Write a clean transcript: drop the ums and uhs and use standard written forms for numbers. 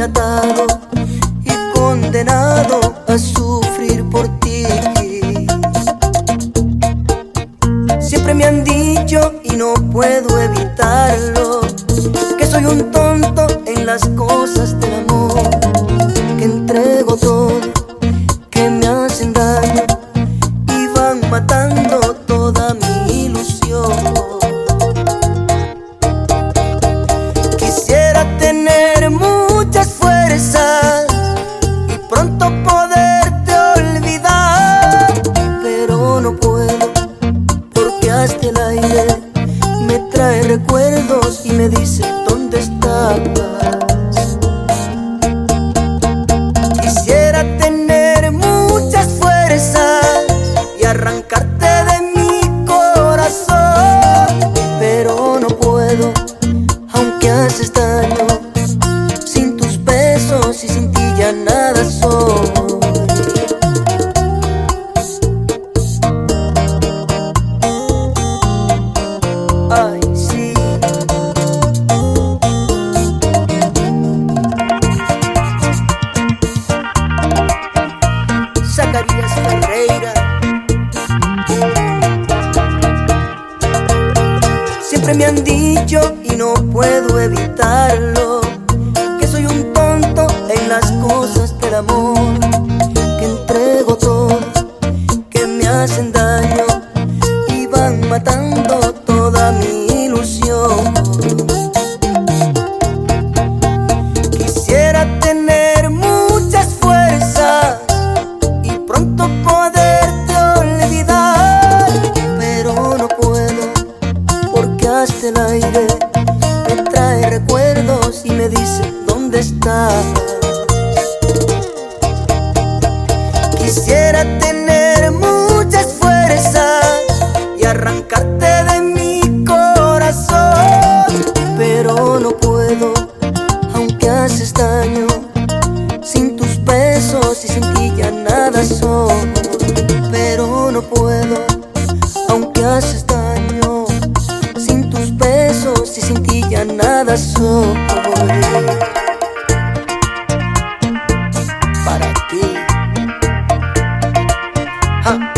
atado y condenado a sufrir por ti. Siempre me han dicho y no puedo evitarlo, que soy un tonto en las cosas del amor, que entrego todo, que me hacen daño y van matando toda mi ilusión. Quisiera tener muchas fuerzas y pronto poderte olvidar, pero no puedo, porque hasta el aire me trae recuerdos y me dice ¿dónde estabas? Quisiera tener muchas fuerzas y arrancarte de mi corazón, pero no puedo, aunque haces daño. Sin tus besos y sin ti ya nada soy. Ay, sí. Zacarías Ferreira. Siempre me han dicho y no puedo evitarlo, que soy un tonto en las cosas del amor, que entrego todo, que me hacen daño y van matando toda mi ilusión. Quisiera tener muchas fuerzas y pronto poderte olvidar, pero no puedo, porque hasta el aire me trae recuerdos y me dice ¿dónde estás? Quisiera tener muchas fuerzas y arrancarte de mi corazón, pero no puedo, aunque haces daño. Sin tus besos y sin ti ya nada soy, pero no puedo, aunque haces daño. Sin tus besos y sin ti ya nada soy. Para ti.